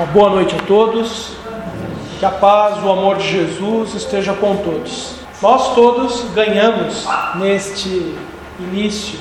Uma boa noite a todos, que a paz, o amor de Jesus esteja com todos. Nós todos ganhamos neste início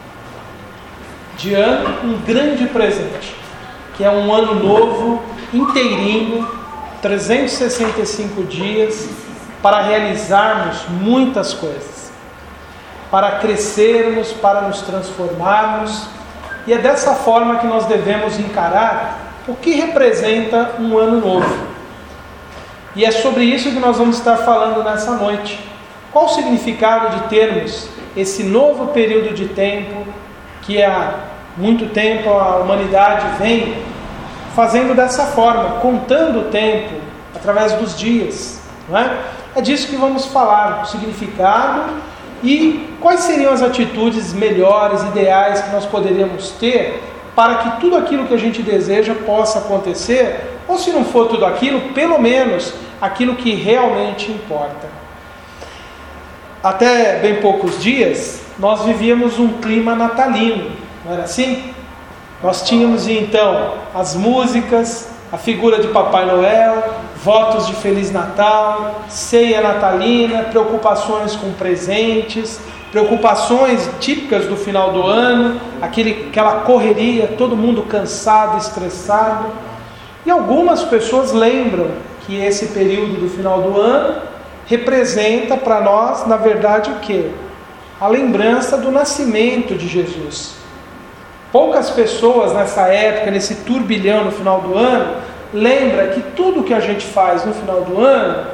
de ano um grande presente, que é um ano novo, inteirinho, 365 dias, para realizarmos muitas coisas, para crescermos, para nos transformarmos, e é dessa forma que nós devemos encarar o que representa um ano novo. E é sobre isso que nós vamos estar falando nessa noite. Qual o significado de termos esse novo período de tempo que há muito tempo a humanidade vem fazendo dessa forma, contando o tempo através dos dias, não é? É disso que vamos falar, o significado e quais seriam as atitudes melhores, ideais que nós poderíamos ter para que tudo aquilo que a gente deseja possa acontecer, ou se não for tudo aquilo, pelo menos aquilo que realmente importa. Até bem poucos dias, nós vivíamos um clima natalino, não era assim? Nós tínhamos então as músicas, a figura de Papai Noel, votos de Feliz Natal, ceia natalina, preocupações com presentes, preocupações típicas do final do ano, aquela correria, todo mundo cansado, estressado. E algumas pessoas lembram que esse período do final do ano representa para nós, na verdade, o quê? A lembrança do nascimento de Jesus. Poucas pessoas nessa época, nesse turbilhão no final do ano, lembram que tudo que a gente faz no final do ano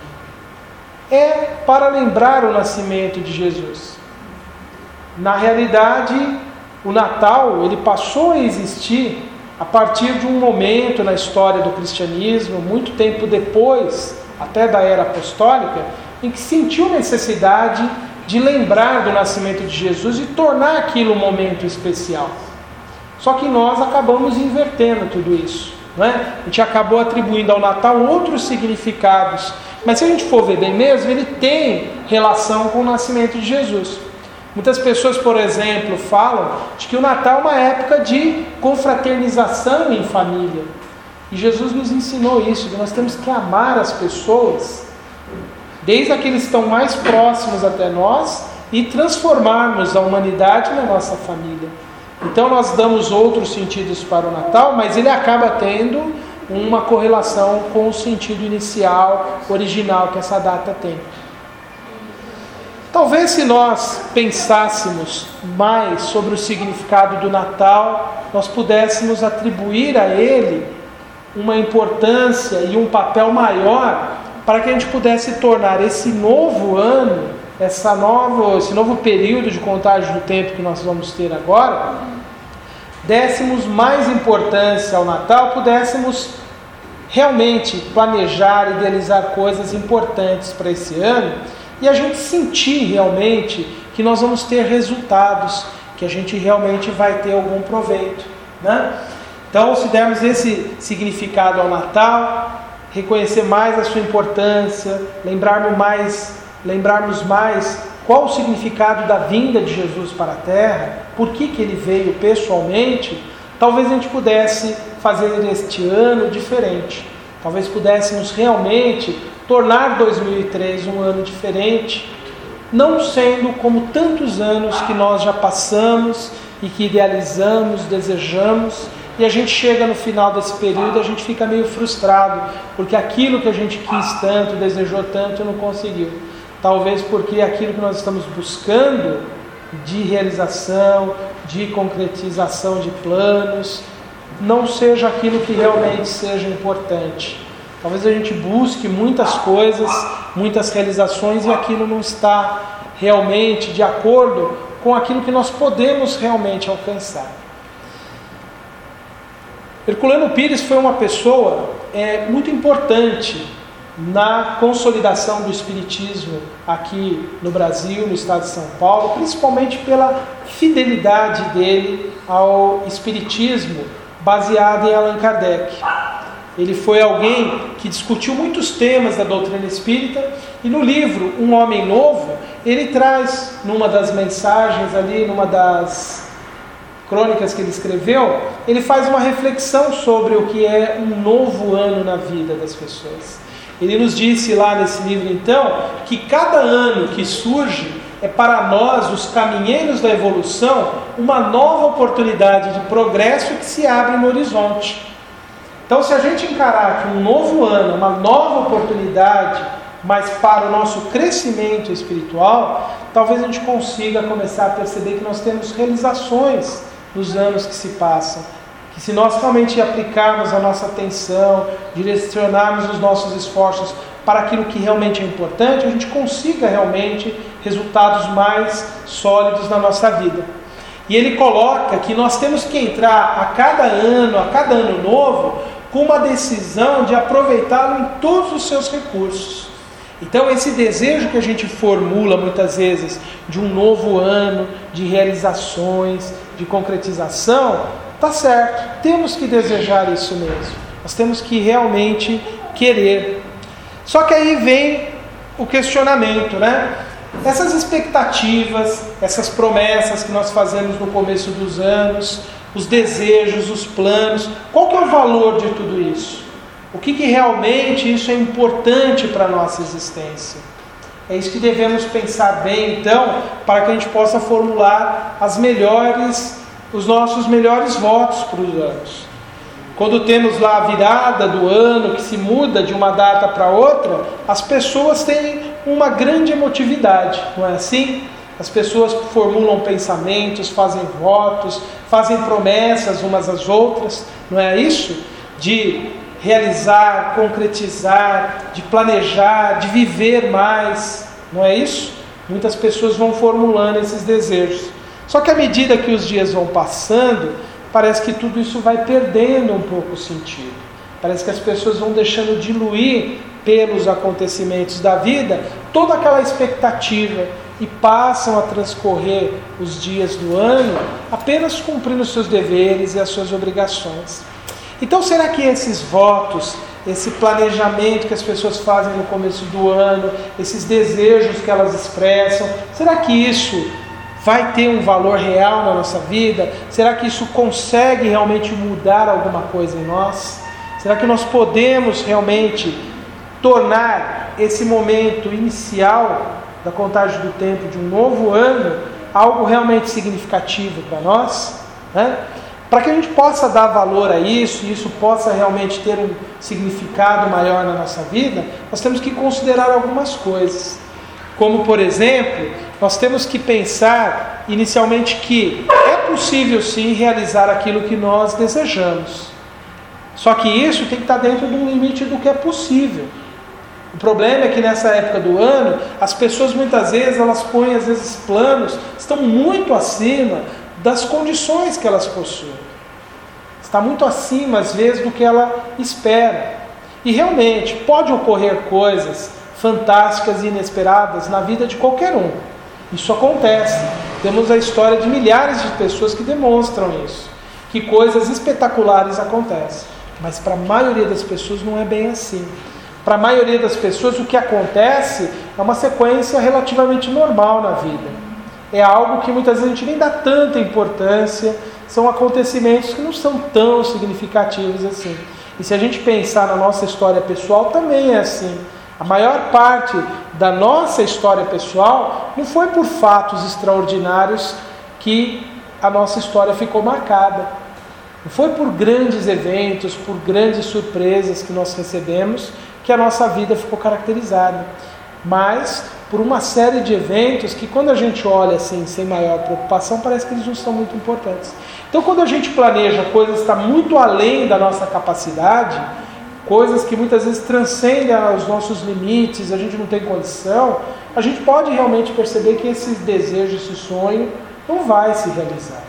é para lembrar o nascimento de Jesus. Na realidade, o Natal ele passou a existir a partir de um momento na história do cristianismo, muito tempo depois, até da era apostólica, em que sentiu necessidade de lembrar do nascimento de Jesus e tornar aquilo um momento especial. Só que nós acabamos invertendo tudo isso, não é? A gente acabou atribuindo ao Natal outros significados, mas se a gente for ver bem mesmo, ele tem relação com o nascimento de Jesus. Muitas pessoas, por exemplo, falam de que o Natal é uma época de confraternização em família. E Jesus nos ensinou isso, que nós temos que amar as pessoas, desde aqueles que estão mais próximos até nós, e transformarmos a humanidade na nossa família. Então nós damos outros sentidos para o Natal, mas ele acaba tendo uma correlação com o sentido inicial, original que essa data tem. Talvez se nós pensássemos mais sobre o significado do Natal, nós pudéssemos atribuir a ele uma importância e um papel maior para que a gente pudesse tornar esse novo ano, esse novo período de contagem do tempo que nós vamos ter agora, dessemos mais importância ao Natal, pudéssemos realmente planejar, idealizar coisas importantes para esse ano, e a gente sentir realmente que nós vamos ter resultados, que a gente realmente vai ter algum proveito, né? Então, se dermos esse significado ao Natal, reconhecer mais a sua importância, lembrarmos mais qual o significado da vinda de Jesus para a Terra, por que ele veio pessoalmente, talvez a gente pudesse fazer este ano diferente. Talvez pudéssemos realmente tornar 2003 um ano diferente, não sendo como tantos anos que nós já passamos e que idealizamos, desejamos, e a gente chega no final desse período, a gente fica meio frustrado, porque aquilo que a gente quis tanto, desejou tanto, não conseguiu. Talvez porque aquilo que nós estamos buscando de realização, de concretização de planos, não seja aquilo que realmente seja importante. Talvez a gente busque muitas coisas, muitas realizações, e aquilo não está realmente de acordo com aquilo que nós podemos realmente alcançar. Herculano Pires foi uma pessoa muito importante na consolidação do espiritismo aqui no Brasil, no estado de São Paulo, principalmente pela fidelidade dele ao espiritismo baseado em Allan Kardec. Ele foi alguém que discutiu muitos temas da doutrina espírita, e no livro Um Homem Novo, ele traz, numa das mensagens ali, numa das crônicas que ele escreveu, ele faz uma reflexão sobre o que é um novo ano na vida das pessoas. Ele nos disse lá nesse livro, então, que cada ano que surge é para nós, os caminheiros da evolução, uma nova oportunidade de progresso que se abre no horizonte. Então, se a gente encarar que um novo ano, uma nova oportunidade, mas para o nosso crescimento espiritual, talvez a gente consiga começar a perceber que nós temos realizações nos anos que se passam. Que se nós realmente aplicarmos a nossa atenção, direcionarmos os nossos esforços para aquilo que realmente é importante, a gente consiga realmente resultados mais sólidos na nossa vida. E ele coloca que nós temos que entrar a cada ano novo, com uma decisão de aproveitá-lo em todos os seus recursos. Então esse desejo que a gente formula muitas vezes de um novo ano, de realizações, de concretização, tá certo, temos que desejar isso mesmo. Nós temos que realmente querer. Só que aí vem o questionamento, né? Essas expectativas, essas promessas que nós fazemos no começo dos anos, os desejos, os planos, qual que é o valor de tudo isso? O que realmente isso é importante para a nossa existência? É isso que devemos pensar bem, então, para que a gente possa formular os nossos melhores votos para os anos. Quando temos lá a virada do ano, que se muda de uma data para outra, as pessoas têm uma grande emotividade, não é assim? As pessoas formulam pensamentos, fazem votos, fazem promessas umas às outras, não é isso? De realizar, concretizar, de planejar, de viver mais, não é isso? Muitas pessoas vão formulando esses desejos. Só que à medida que os dias vão passando, parece que tudo isso vai perdendo um pouco o sentido. Parece que as pessoas vão deixando diluir pelos acontecimentos da vida toda aquela expectativa e passam a transcorrer os dias do ano apenas cumprindo os seus deveres e as suas obrigações. Então, será que esses votos, esse planejamento que as pessoas fazem no começo do ano, esses desejos que elas expressam, será que isso vai ter um valor real na nossa vida? Será que isso consegue realmente mudar alguma coisa em nós? Será que nós podemos realmente tornar esse momento inicial da contagem do tempo de um novo ano algo realmente significativo para nós? Né? Para que a gente possa dar valor a isso, e isso possa realmente ter um significado maior na nossa vida, nós temos que considerar algumas coisas. Como, por exemplo, nós temos que pensar inicialmente que é possível sim realizar aquilo que nós desejamos. Só que isso tem que estar dentro de um limite do que é possível. O problema é que nessa época do ano, as pessoas muitas vezes, elas põem às vezes planos, estão muito acima das condições que elas possuem. Está muito acima às vezes do que ela espera. E realmente pode ocorrer coisas fantásticas e inesperadas na vida de qualquer um. Isso acontece. Temos a história de milhares de pessoas que demonstram isso, que coisas espetaculares acontecem. Mas para a maioria das pessoas não é bem assim. Para a maioria das pessoas o que acontece é uma sequência relativamente normal na vida. É algo que muitas vezes a gente nem dá tanta importância, são acontecimentos que não são tão significativos assim. E se a gente pensar na nossa história pessoal, também é assim. A maior parte da nossa história pessoal não foi por fatos extraordinários que a nossa história ficou marcada. Não foi por grandes eventos, por grandes surpresas que nós recebemos que a nossa vida ficou caracterizada. Mas por uma série de eventos que quando a gente olha assim, sem maior preocupação, parece que eles não são muito importantes. Então quando a gente planeja coisas que estão muito além da nossa capacidade, coisas que muitas vezes transcendem os nossos limites, a gente não tem condição, a gente pode realmente perceber que esse desejo, esse sonho, não vai se realizar.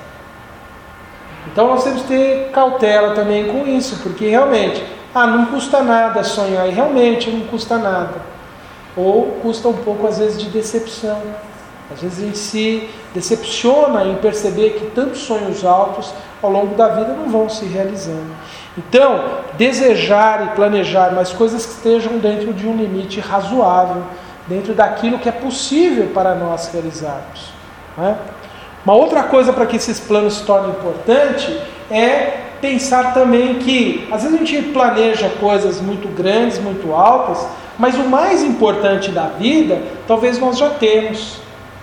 Então nós temos que ter cautela também com isso, porque realmente, não custa nada sonhar, e realmente não custa nada. Ou custa um pouco às vezes de decepção. Às vezes a gente se decepciona em perceber que tantos sonhos altos ao longo da vida não vão se realizando. Então, desejar e planejar, mas coisas que estejam dentro de um limite razoável, dentro daquilo que é possível para nós realizarmos. Não é? Uma outra coisa para que esses planos se tornem importantes é pensar também que, às vezes a gente planeja coisas muito grandes, muito altas, mas o mais importante da vida, talvez nós já temos.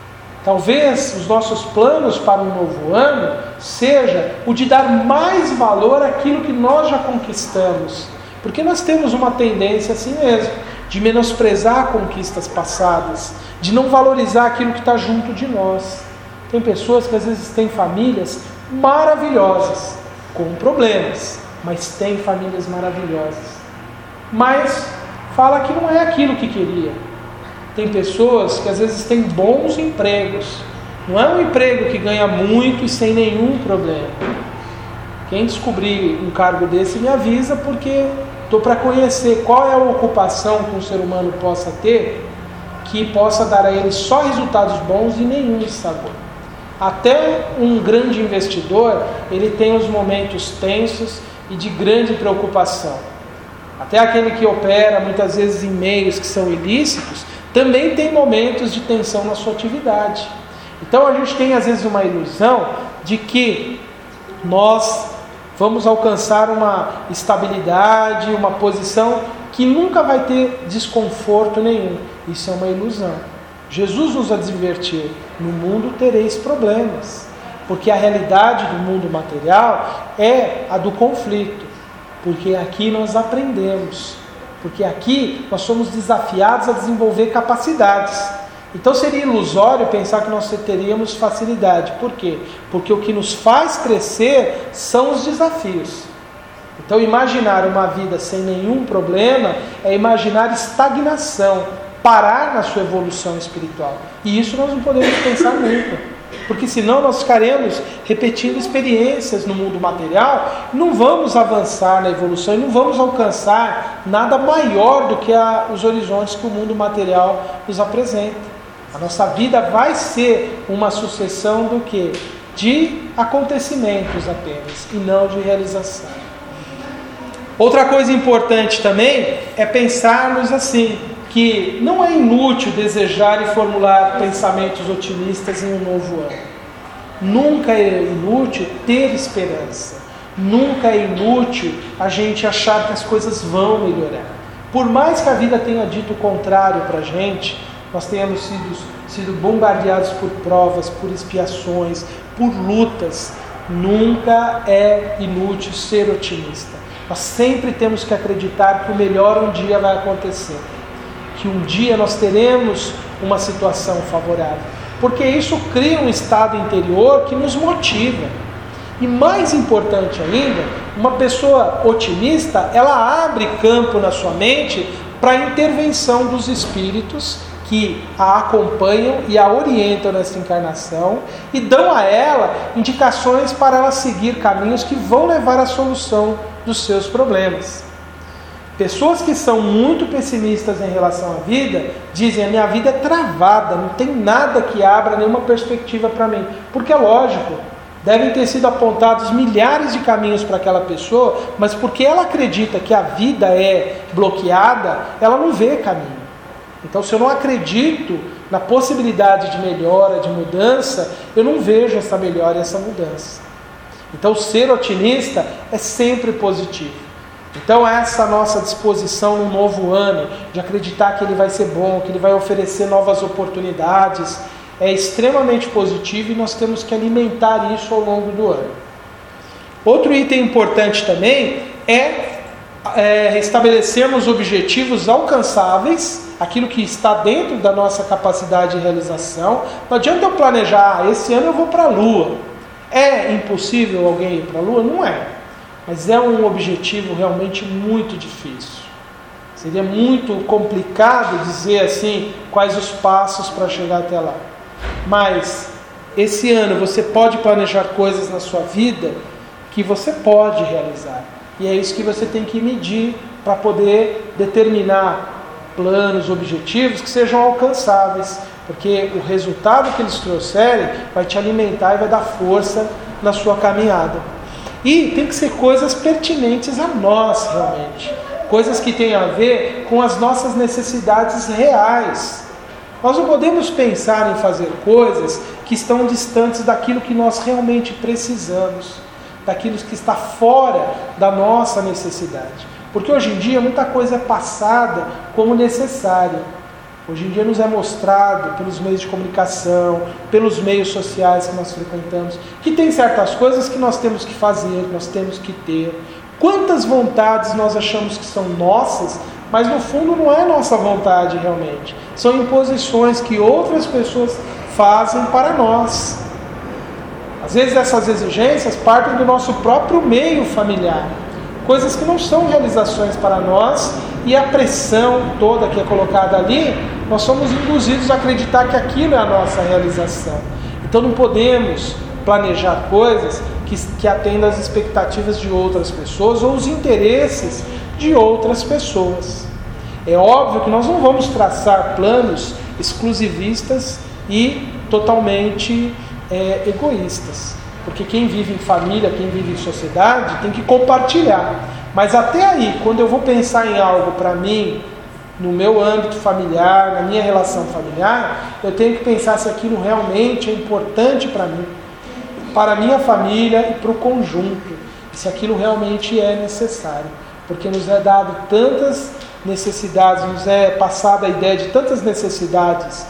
Talvez os nossos planos para um novo ano seja o de dar mais valor àquilo que nós já conquistamos. Porque nós temos uma tendência assim mesmo, de menosprezar conquistas passadas, de não valorizar aquilo que está junto de nós. Tem pessoas que às vezes têm famílias maravilhosas, com problemas, mas têm famílias maravilhosas. Mas fala que não é aquilo que queria. Tem pessoas que às vezes têm bons empregos. Não é um emprego que ganha muito e sem nenhum problema. Quem descobrir um cargo desse me avisa, porque estou para conhecer qual é a ocupação que um ser humano possa ter, que possa dar a ele só resultados bons e nenhum sabor. Até um grande investidor, ele tem os momentos tensos e de grande preocupação. Até aquele que opera muitas vezes em meios que são ilícitos, também tem momentos de tensão na sua atividade. Então a gente tem às vezes uma ilusão de que nós vamos alcançar uma estabilidade, uma posição que nunca vai ter desconforto nenhum. Isso é uma ilusão. Jesus nos advertiu: no mundo tereis problemas, porque a realidade do mundo material é a do conflito, porque aqui nós aprendemos, porque aqui nós somos desafiados a desenvolver capacidades. Então seria ilusório pensar que nós teríamos facilidade. Por quê? Porque o que nos faz crescer são os desafios. Então imaginar uma vida sem nenhum problema é imaginar estagnação, parar na sua evolução espiritual. E isso nós não podemos pensar nunca, porque senão nós ficaremos repetindo experiências no mundo material, não vamos avançar na evolução e não vamos alcançar nada maior do que os horizontes que o mundo material nos apresenta. A nossa vida vai ser uma sucessão do quê? De acontecimentos apenas, e não de realização. Outra coisa importante também é pensarmos assim, que não é inútil desejar e formular pensamentos otimistas em um novo ano. Nunca é inútil ter esperança. Nunca é inútil a gente achar que as coisas vão melhorar. Por mais que a vida tenha dito o contrário para a gente, nós tenhamos sido bombardeados por provas, por expiações, por lutas, nunca é inútil ser otimista. Nós sempre temos que acreditar que o melhor um dia vai acontecer, que um dia nós teremos uma situação favorável, porque isso cria um estado interior que nos motiva. E mais importante ainda, uma pessoa otimista, ela abre campo na sua mente para a intervenção dos espíritos que a acompanham e a orientam nessa encarnação e dão a ela indicações para ela seguir caminhos que vão levar à solução dos seus problemas. Pessoas que são muito pessimistas em relação à vida dizem: a minha vida é travada, não tem nada que abra nenhuma perspectiva para mim. Porque é lógico, devem ter sido apontados milhares de caminhos para aquela pessoa, mas porque ela acredita que a vida é bloqueada, ela não vê caminho. Então, se eu não acredito na possibilidade de melhora, de mudança, eu não vejo essa melhora e essa mudança. Então, ser otimista é sempre positivo. Então, essa nossa disposição no novo ano, de acreditar que ele vai ser bom, que ele vai oferecer novas oportunidades, é extremamente positivo e nós temos que alimentar isso ao longo do ano. Outro item importante também é estabelecermos objetivos alcançáveis, aquilo que está dentro da nossa capacidade de realização. Não adianta eu planejar: esse ano eu vou para a Lua. É impossível alguém ir para a Lua? Não é. Mas é um objetivo realmente muito difícil. Seria muito complicado dizer assim quais os passos para chegar até lá. Mas esse ano você pode planejar coisas na sua vida que você pode realizar. E é isso que você tem que medir para poder determinar planos, objetivos que sejam alcançáveis. Porque o resultado que eles trouxerem vai te alimentar e vai dar força na sua caminhada. E tem que ser coisas pertinentes a nós realmente. Coisas que tenham a ver com as nossas necessidades reais. Nós não podemos pensar em fazer coisas que estão distantes daquilo que nós realmente precisamos, daquilo que está fora da nossa necessidade. Porque hoje em dia muita coisa é passada como necessária. Hoje em dia nos é mostrado pelos meios de comunicação, pelos meios sociais que nós frequentamos, que tem certas coisas que nós temos que fazer, que nós temos que ter. Quantas vontades nós achamos que são nossas, mas no fundo não é nossa vontade realmente. São imposições que outras pessoas fazem para nós. Às vezes essas exigências partem do nosso próprio meio familiar. Coisas que não são realizações para nós, e a pressão toda que é colocada ali, nós somos induzidos a acreditar que aquilo é a nossa realização. Então não podemos planejar coisas que atendam às expectativas de outras pessoas ou os interesses de outras pessoas. É óbvio que nós não vamos traçar planos exclusivistas e totalmente egoístas. Porque quem vive em família, quem vive em sociedade, tem que compartilhar. Mas até aí, quando eu vou pensar em algo para mim, no meu âmbito familiar, na minha relação familiar, eu tenho que pensar se aquilo realmente é importante para mim, para a minha família e para o conjunto, se aquilo realmente é necessário. Porque nos é dado tantas necessidades, nos é passada a ideia de tantas necessidades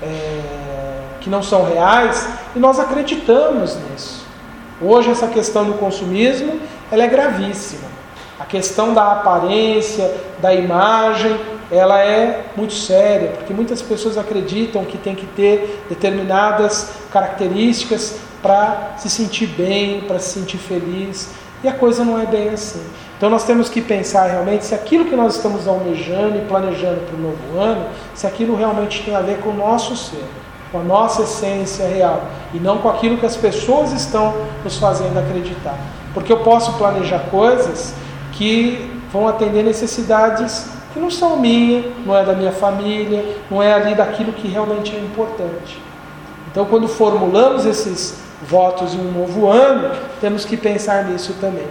que não são reais, e nós acreditamos nisso. Hoje essa questão do consumismo, ela é gravíssima. A questão da aparência, da imagem, ela é muito séria, porque muitas pessoas acreditam que tem que ter determinadas características para se sentir bem, para se sentir feliz, e a coisa não é bem assim. Então nós temos que pensar realmente se aquilo que nós estamos almejando e planejando para o novo ano, se aquilo realmente tem a ver com o nosso ser, com a nossa essência real, e não com aquilo que as pessoas estão nos fazendo acreditar. Porque eu posso planejar coisas que vão atender necessidades que não são minhas, não é da minha família, não é ali daquilo que realmente é importante. Então quando formulamos esses votos em um novo ano, temos que pensar nisso também.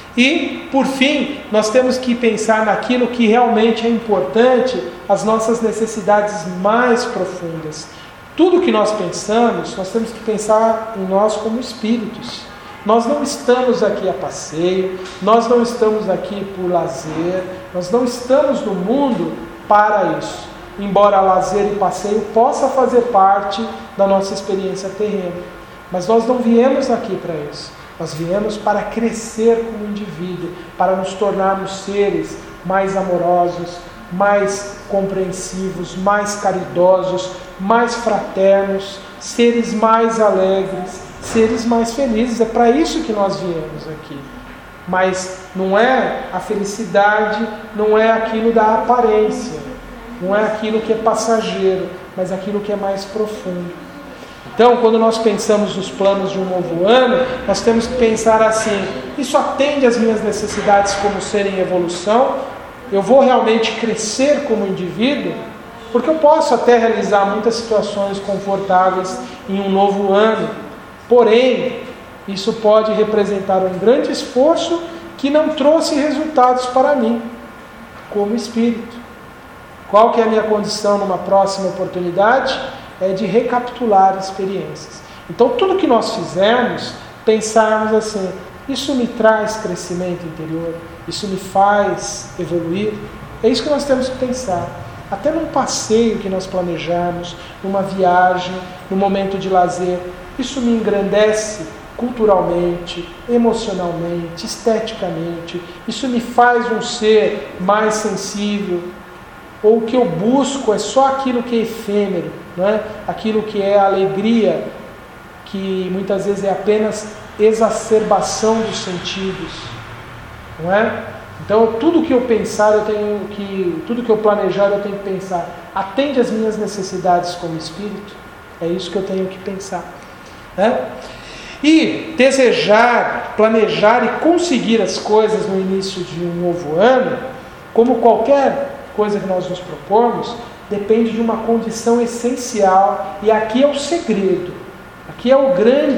E, por fim, nós temos que pensar naquilo que realmente é importante, as nossas necessidades mais profundas. Tudo que nós pensamos, nós temos que pensar em nós como espíritos. Nós não estamos aqui a passeio, nós não estamos aqui por lazer, nós não estamos no mundo para isso. Embora lazer e passeio possa fazer parte da nossa experiência terrena. Mas nós não viemos aqui para isso. Nós viemos para crescer como indivíduo, para nos tornarmos seres mais amorosos, mais compreensivos, mais caridosos, mais fraternos, seres mais alegres, seres mais felizes. É para isso que nós viemos aqui. Mas não é a felicidade, não é aquilo da aparência, não é aquilo que é passageiro, mas aquilo que é mais profundo. Então, quando nós pensamos nos planos de um novo ano, nós temos que pensar assim: isso atende às minhas necessidades como ser em evolução? Eu vou realmente crescer como indivíduo? Porque eu posso até realizar muitas situações confortáveis em um novo ano, porém, isso pode representar um grande esforço que não trouxe resultados para mim, como espírito. Qual que é a minha condição numa próxima oportunidade? É de recapitular experiências. Então, tudo que nós fizermos, pensarmos assim: isso me traz crescimento interior? Isso me faz evoluir? É isso que nós temos que pensar. Até num passeio que nós planejamos, numa viagem, num momento de lazer, isso me engrandece culturalmente, emocionalmente, esteticamente? Isso me faz um ser mais sensível? Ou o que eu busco é só aquilo que é efêmero, não é? Aquilo que é alegria, que muitas vezes é apenas exacerbação dos sentidos, não é? Então tudo que eu pensar, tudo que eu planejar, eu tenho que pensar: atende às minhas necessidades como espírito? É isso que eu tenho que pensar, né? E desejar, planejar e conseguir as coisas no início de um novo ano, como qualquer coisa que nós nos propomos, depende de uma condição essencial, e aqui é o segredo, aqui é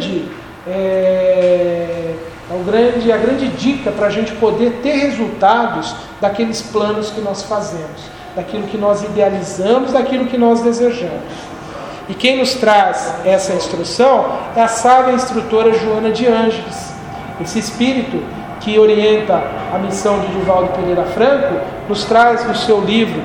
a grande dica para a gente poder ter resultados daqueles planos que nós fazemos. daquilo que nós idealizamos, daquilo que nós desejamos. E quem nos traz essa instrução é a sábia instrutora Joana de Ângeles. Esse espírito que orienta a missão de Divaldo Pereira Franco nos traz no seu livro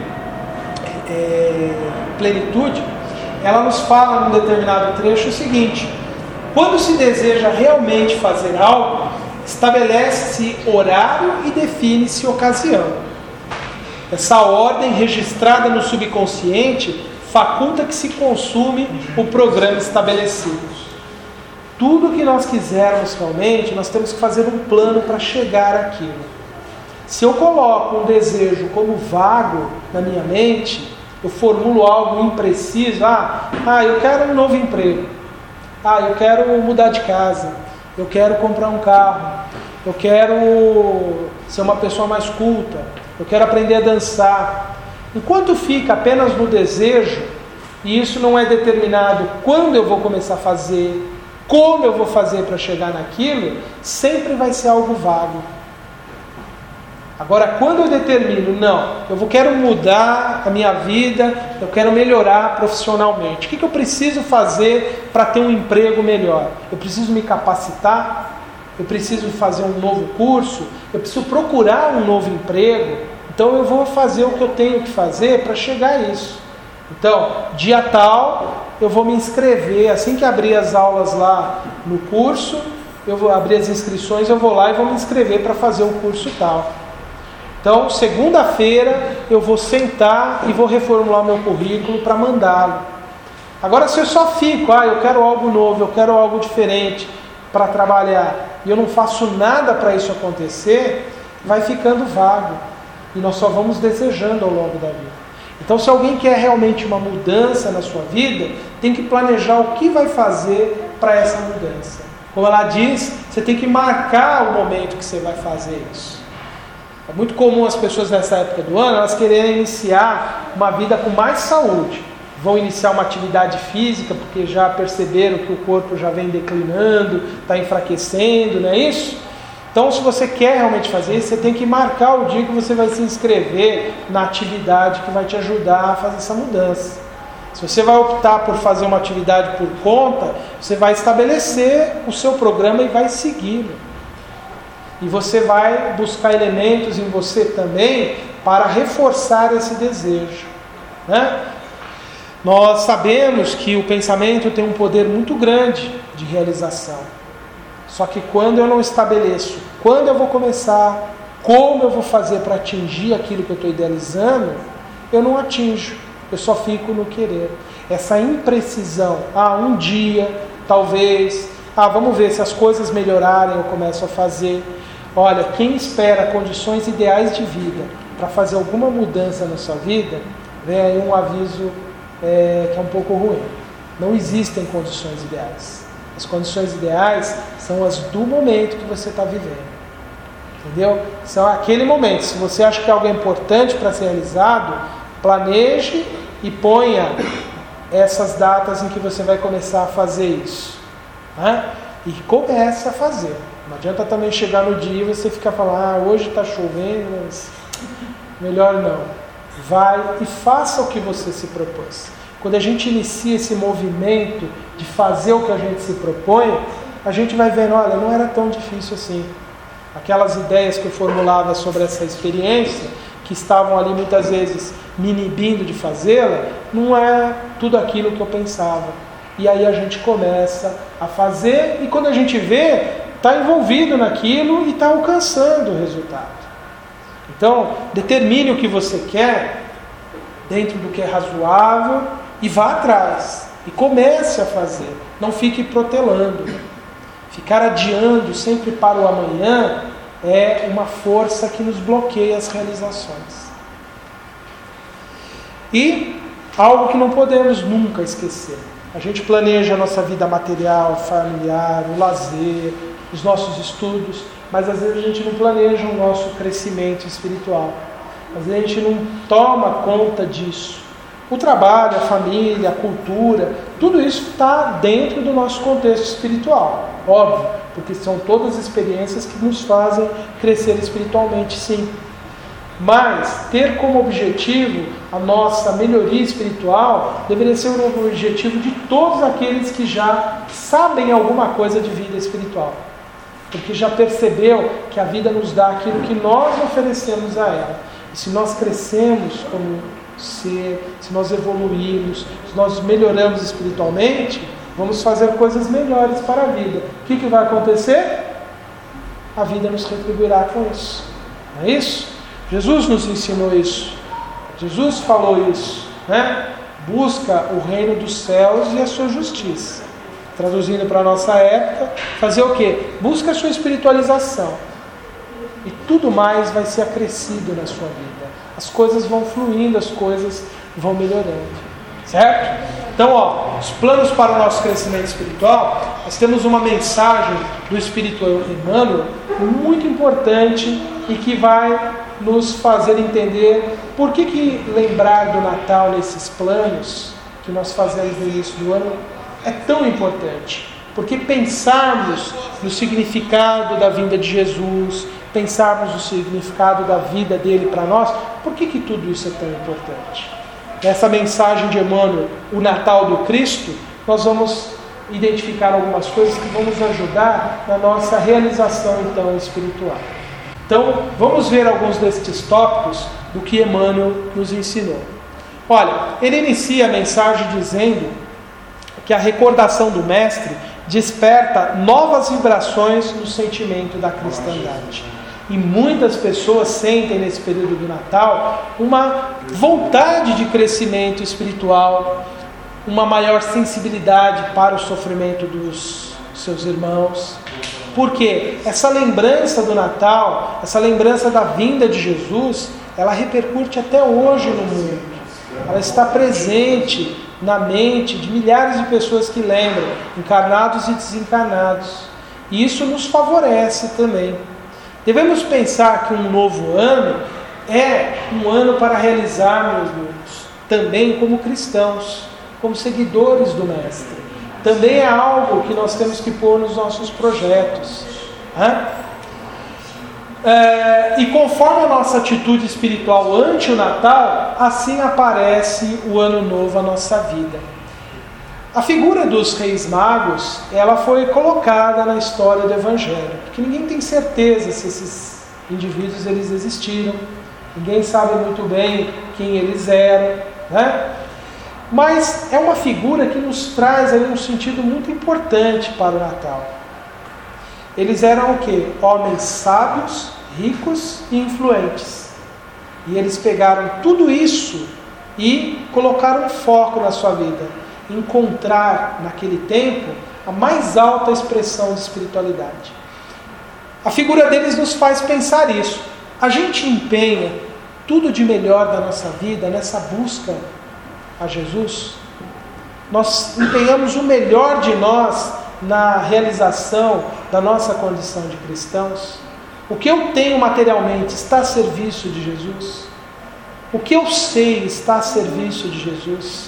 Plenitude. Ela nos fala num determinado trecho o seguinte: quando se deseja realmente fazer algo, estabelece-se horário e define-se ocasião. Essa ordem registrada no subconsciente faculta que se consume o programa estabelecido. Tudo que nós quisermos realmente, nós temos que fazer um plano para chegar àquilo. Se eu coloco um desejo como vago na minha mente, eu formulo algo impreciso, eu quero um novo emprego, eu quero mudar de casa, eu quero comprar um carro, eu quero ser uma pessoa mais culta, eu quero aprender a dançar. Enquanto fica apenas no desejo, e isso não é determinado quando eu vou começar a fazer, como eu vou fazer para chegar naquilo, sempre vai ser algo vago. Agora, quando eu determino, quero mudar a minha vida, eu quero melhorar profissionalmente. O que eu preciso fazer para ter um emprego melhor? Eu preciso me capacitar? Eu preciso fazer um novo curso? Eu preciso procurar um novo emprego? Então eu vou fazer o que eu tenho que fazer para chegar a isso. Então, dia tal, eu vou me inscrever. Assim que abrir as aulas lá no curso, eu vou abrir as inscrições, eu vou lá e vou me inscrever para fazer o curso tal. Então, segunda-feira, eu vou sentar e vou reformular meu currículo para mandá-lo. Agora, se eu só fico, eu quero algo novo, eu quero algo diferente para trabalhar, e eu não faço nada para isso acontecer, vai ficando vago. E nós só vamos desejando ao longo da vida. Então, se alguém quer realmente uma mudança na sua vida, tem que planejar o que vai fazer para essa mudança. Como ela diz, você tem que marcar o momento que você vai fazer isso. É muito comum as pessoas nessa época do ano, elas quererem iniciar uma vida com mais saúde. Vão iniciar uma atividade física, porque já perceberam que o corpo já vem declinando, está enfraquecendo, não é isso? Então, se você quer realmente fazer isso, você tem que marcar o dia que você vai se inscrever na atividade que vai te ajudar a fazer essa mudança. Se você vai optar por fazer uma atividade por conta, você vai estabelecer o seu programa e vai segui-lo. E você vai buscar elementos em você também para reforçar esse desejo, né? Nós sabemos que o pensamento tem um poder muito grande de realização. Só que quando eu não estabeleço, quando eu vou começar, como eu vou fazer para atingir aquilo que eu estou idealizando, eu não atinjo, eu só fico no querer. Essa imprecisão, um dia, talvez, vamos ver se as coisas melhorarem, eu começo a fazer. Olha, quem espera condições ideais de vida para fazer alguma mudança na sua vida, vem aí um aviso que é um pouco ruim. Não existem condições ideais. As condições ideais são as do momento que você está vivendo. Entendeu? São aquele momento. Se você acha que é algo importante para ser realizado, planeje e ponha essas datas em que você vai começar a fazer isso. Né? E comece a fazer. Não adianta também chegar no dia e você ficar falando, hoje está chovendo, mas melhor não. Vai e faça o que você se propôs. Quando a gente inicia esse movimento de fazer o que a gente se propõe, a gente vai vendo, olha, não era tão difícil assim. Aquelas ideias que eu formulava sobre essa experiência, que estavam ali muitas vezes me inibindo de fazê-la, não é tudo aquilo que eu pensava. E aí a gente começa a fazer, e quando a gente vê, está envolvido naquilo e está alcançando o resultado. Então, determine o que você quer, dentro do que é razoável, e vá atrás. E comece a fazer. Não fique protelando. Ficar adiando sempre para o amanhã é uma força que nos bloqueia as realizações. E algo que não podemos nunca esquecer. A gente planeja a nossa vida material, familiar, o lazer, os nossos estudos, mas às vezes a gente não planeja o nosso crescimento espiritual. Às vezes a gente não toma conta disso. O trabalho, a família, a cultura, tudo isso está dentro do nosso contexto espiritual, óbvio, porque são todas experiências que nos fazem crescer espiritualmente, sim. Mas ter como objetivo a nossa melhoria espiritual deveria ser o objetivo de todos aqueles que já sabem alguma coisa de vida espiritual. Porque já percebeu que a vida nos dá aquilo que nós oferecemos a ela. E se nós crescemos como ser, se nós evoluímos, se nós melhoramos espiritualmente, vamos fazer coisas melhores para a vida. O que vai acontecer? A vida nos retribuirá com isso. Não é isso? Jesus nos ensinou isso. Jesus falou isso, né? Busca o reino dos céus e a sua justiça. Traduzindo para a nossa época, fazer o quê? Busca a sua espiritualização. E tudo mais vai ser acrescido na sua vida. As coisas vão fluindo, as coisas vão melhorando. Certo? Então, os planos para o nosso crescimento espiritual, nós temos uma mensagem do Espírito Emmanuel muito importante e que vai nos fazer entender por que lembrar do Natal nesses planos que nós fazemos no início do ano é tão importante. Porque pensarmos no significado da vinda de Jesus, pensarmos no significado da vida dele para nós, por que tudo isso é tão importante? Nessa mensagem de Emmanuel, o Natal do Cristo, nós vamos identificar algumas coisas que vão nos ajudar na nossa realização então espiritual. Então, vamos ver alguns destes tópicos do que Emmanuel nos ensinou. Olha, ele inicia a mensagem dizendo que a recordação do Mestre desperta novas vibrações no sentimento da cristandade. E muitas pessoas sentem nesse período do Natal uma vontade de crescimento espiritual, uma maior sensibilidade para o sofrimento dos seus irmãos. Porque essa lembrança do Natal, essa lembrança da vinda de Jesus, ela repercute até hoje no mundo. Ela está presente na mente de milhares de pessoas que lembram, encarnados e desencarnados. E isso nos favorece também. Devemos pensar que um novo ano é um ano para realizarmos também como cristãos, como seguidores do Mestre. Também é algo que nós temos que pôr nos nossos projetos. E conforme a nossa atitude espiritual ante o Natal, assim aparece o Ano Novo à nossa vida. A figura dos Reis Magos, ela foi colocada na história do Evangelho, porque ninguém tem certeza se esses indivíduos eles existiram, ninguém sabe muito bem quem eles eram, né? Mas é uma figura que nos traz aí um sentido muito importante para o Natal. Eles eram o quê? Homens sábios, ricos e influentes. E eles pegaram tudo isso e colocaram foco na sua vida. Encontrar naquele tempo a mais alta expressão de espiritualidade. A figura deles nos faz pensar isso. A gente empenha tudo de melhor da nossa vida nessa busca a Jesus? Nós empenhamos o melhor de nós na realização da nossa condição de cristãos? O que eu tenho materialmente está a serviço de Jesus? O que eu sei está a serviço de Jesus?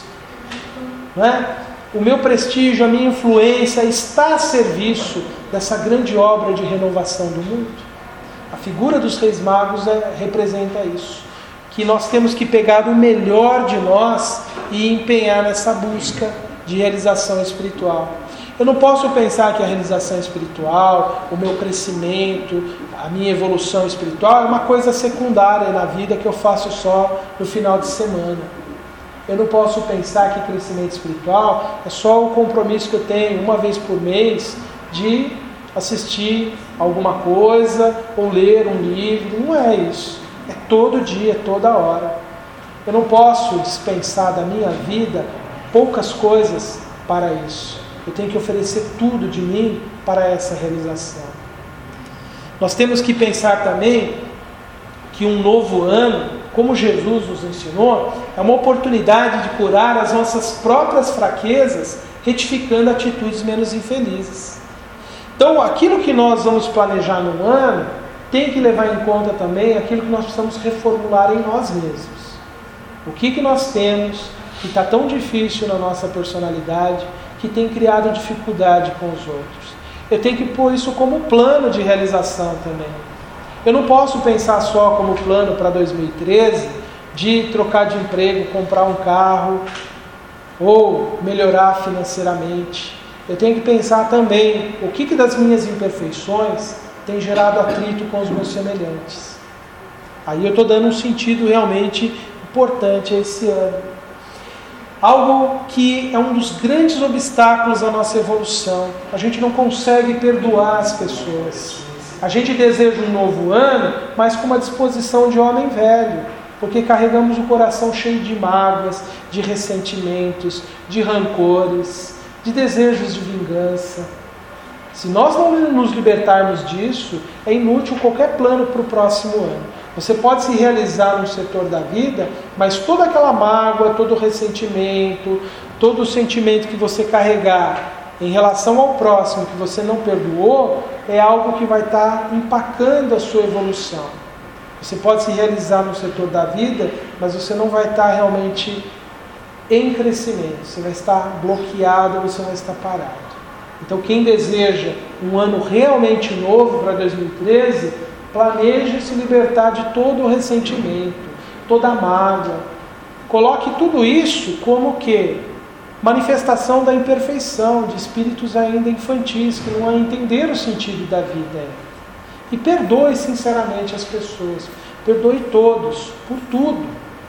Não é? O meu prestígio, a minha influência está a serviço dessa grande obra de renovação do mundo? A figura dos Reis Magos representa isso. Que nós temos que pegar o melhor de nós e empenhar nessa busca de realização espiritual. Eu não posso pensar que a realização espiritual, o meu crescimento, a minha evolução espiritual é uma coisa secundária na vida que eu faço só no final de semana. Eu não posso pensar que crescimento espiritual é só o compromisso que eu tenho uma vez por mês de assistir alguma coisa ou ler um livro. Não é isso. É todo dia, é toda hora. Eu não posso dispensar da minha vida poucas coisas para isso. Eu tenho que oferecer tudo de mim para essa realização. Nós temos que pensar também que um novo ano, como Jesus nos ensinou, é uma oportunidade de curar as nossas próprias fraquezas, retificando atitudes menos infelizes. Então, aquilo que nós vamos planejar no ano, tem que levar em conta também aquilo que nós precisamos reformular em nós mesmos. O que nós temos que está tão difícil na nossa personalidade, que tem criado dificuldade com os outros. Eu tenho que pôr isso como plano de realização também. Eu não posso pensar só como plano para 2013 de trocar de emprego, comprar um carro ou melhorar financeiramente. Eu tenho que pensar também o que das minhas imperfeições tem gerado atrito com os meus semelhantes. Aí eu estou dando um sentido realmente importante a esse ano. Algo que é um dos grandes obstáculos à nossa evolução. A gente não consegue perdoar as pessoas. A gente deseja um novo ano, mas com uma disposição de homem velho, porque carregamos o coração cheio de mágoas, de ressentimentos, de rancores, de desejos de vingança. Se nós não nos libertarmos disso, é inútil qualquer plano para o próximo ano. Você pode se realizar num setor da vida, mas toda aquela mágoa, todo o ressentimento, todo o sentimento que você carregar em relação ao próximo que você não perdoou, é algo que vai estar empacando a sua evolução. Você pode se realizar no setor da vida, mas você não vai estar realmente em crescimento. Você vai estar bloqueado, você vai estar parado. Então quem deseja um ano realmente novo para 2013, planeje se libertar de todo o ressentimento, toda a mágoa. Coloque tudo isso como o quê? Manifestação da imperfeição, de espíritos ainda infantis, que não entenderam o sentido da vida. E perdoe sinceramente as pessoas. Perdoe todos, por tudo.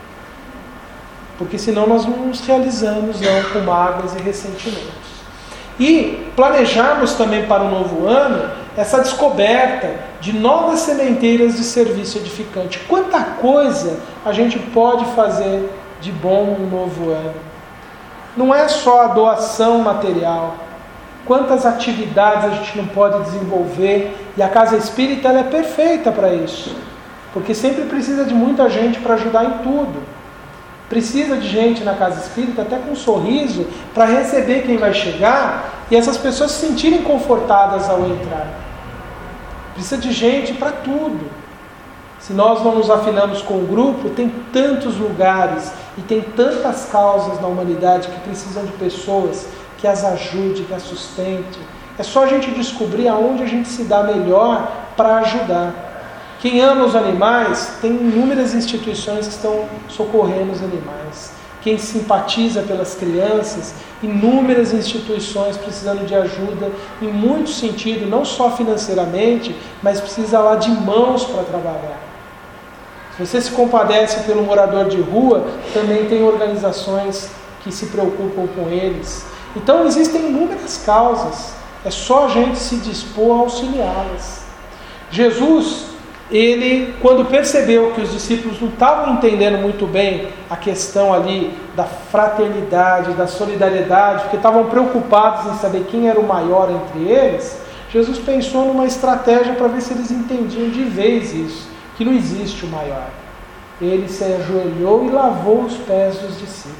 Porque senão nós não nos realizamos com mágoas e ressentimentos. E planejarmos também para o novo ano essa descoberta de novas sementeiras de serviço edificante. Quanta coisa a gente pode fazer de bom no novo ano. Não é só a doação material. Quantas atividades a gente não pode desenvolver, e a Casa Espírita ela é perfeita para isso. Porque sempre precisa de muita gente para ajudar em tudo. Precisa de gente na Casa Espírita, até com um sorriso, para receber quem vai chegar e essas pessoas se sentirem confortadas ao entrar. Precisa de gente para tudo. Se nós não nos afinamos com o grupo, tem tantos lugares e tem tantas causas na humanidade que precisam de pessoas que as ajude, que as sustente. É só a gente descobrir aonde a gente se dá melhor para ajudar. Quem ama os animais, tem inúmeras instituições que estão socorrendo os animais. Quem simpatiza pelas crianças, inúmeras instituições precisando de ajuda em muito sentido, não só financeiramente, mas precisa lá de mãos para trabalhar. Se você se compadece pelo morador de rua, também tem organizações que se preocupam com eles. Então existem inúmeras causas, é só a gente se dispor a auxiliá-las. Jesus, ele, quando percebeu que os discípulos não estavam entendendo muito bem a questão ali da fraternidade, da solidariedade, porque estavam preocupados em saber quem era o maior entre eles, Jesus pensou numa estratégia para ver se eles entendiam de vez isso, que não existe o maior. Ele se ajoelhou e lavou os pés dos discípulos.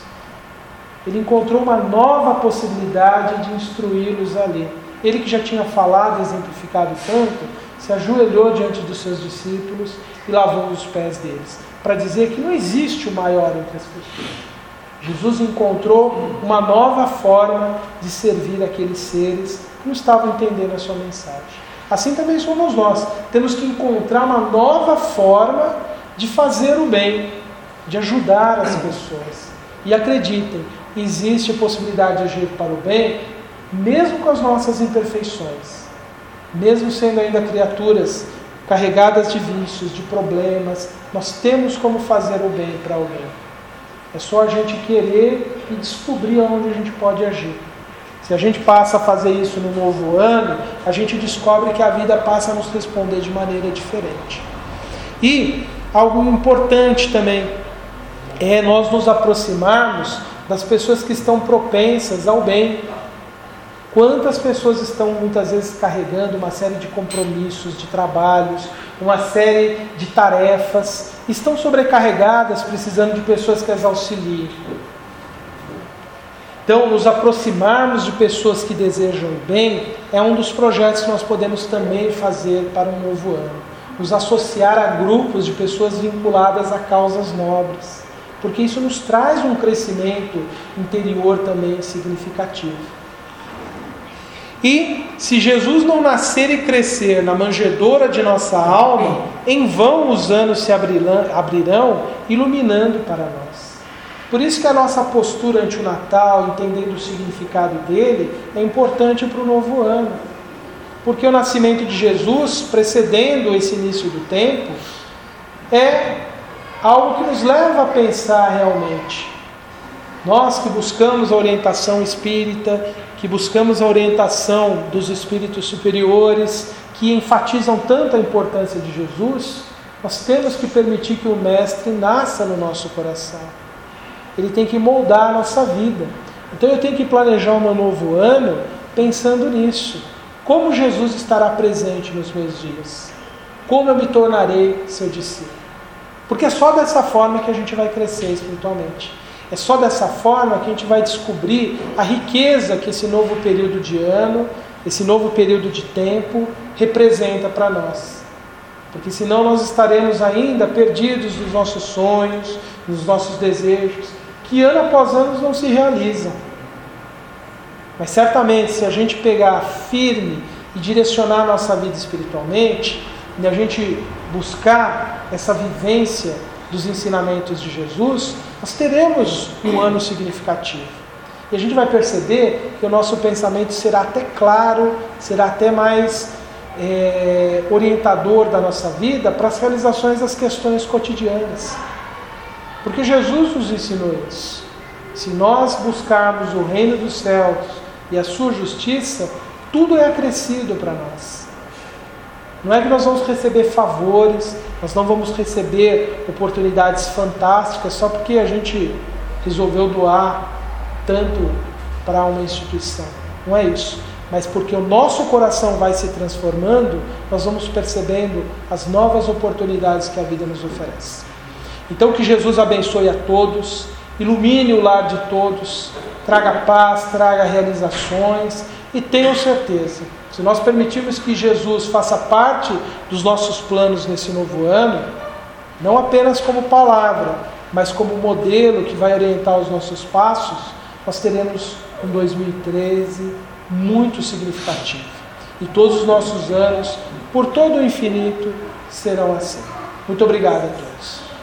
Ele encontrou uma nova possibilidade de instruí-los ali. Ele que já tinha falado, exemplificado tanto, se ajoelhou diante dos seus discípulos e lavou os pés deles, para dizer que não existe o maior entre as pessoas. Jesus encontrou uma nova forma de servir aqueles seres que não estavam entendendo a sua mensagem. Assim também somos nós. Temos que encontrar uma nova forma de fazer o bem, de ajudar as pessoas. E acreditem, existe a possibilidade de agir para o bem, mesmo com as nossas imperfeições. Mesmo sendo ainda criaturas carregadas de vícios, de problemas, nós temos como fazer o bem para alguém. É só a gente querer e descobrir onde a gente pode agir. Se a gente passa a fazer isso no novo ano, a gente descobre que a vida passa a nos responder de maneira diferente. E algo importante também é nós nos aproximarmos das pessoas que estão propensas ao bem. Quantas pessoas estão muitas vezes carregando uma série de compromissos, de trabalhos, uma série de tarefas, estão sobrecarregadas, precisando de pessoas que as auxiliem. Então, nos aproximarmos de pessoas que desejam o bem é um dos projetos que nós podemos também fazer para um novo ano. Nos associar a grupos de pessoas vinculadas a causas nobres, porque isso nos traz um crescimento interior também significativo. E se Jesus não nascer e crescer na manjedoura de nossa alma, em vão os anos se abrirão, iluminando para nós. Por isso que a nossa postura ante o Natal, entendendo o significado dele, é importante para o novo ano. Porque o nascimento de Jesus, precedendo esse início do tempo, é algo que nos leva a pensar realmente. Nós que buscamos a orientação espírita, que buscamos a orientação dos espíritos superiores, que enfatizam tanto a importância de Jesus, nós temos que permitir que o Mestre nasça no nosso coração. Ele tem que moldar a nossa vida. Então eu tenho que planejar o meu novo ano pensando nisso. Como Jesus estará presente nos meus dias? Como eu me tornarei seu discípulo? Porque é só dessa forma que a gente vai crescer espiritualmente. É só dessa forma que a gente vai descobrir a riqueza que esse novo período de ano, esse novo período de tempo representa para nós. Porque senão nós estaremos ainda perdidos nos nossos sonhos, nos nossos desejos, que ano após ano não se realizam. Mas certamente, se a gente pegar firme e direcionar a nossa vida espiritualmente, e a gente buscar essa vivência dos ensinamentos de Jesus, nós teremos um ano significativo. E a gente vai perceber que o nosso pensamento será até claro, será até mais orientador da nossa vida para as realizações das questões cotidianas. Porque Jesus nos ensinou isso. Se nós buscarmos o reino dos céus e a sua justiça, tudo é acrescido para nós. Não é que nós vamos receber favores, nós não vamos receber oportunidades fantásticas só porque a gente resolveu doar tanto para uma instituição. Não é isso. Mas porque o nosso coração vai se transformando, nós vamos percebendo as novas oportunidades que a vida nos oferece. Então que Jesus abençoe a todos, ilumine o lar de todos, traga paz, traga realizações e tenham certeza, se nós permitirmos que Jesus faça parte dos nossos planos nesse novo ano, não apenas como palavra, mas como modelo que vai orientar os nossos passos, nós teremos um 2013 muito significativo. E todos os nossos anos, por todo o infinito, serão assim. Muito obrigado a todos.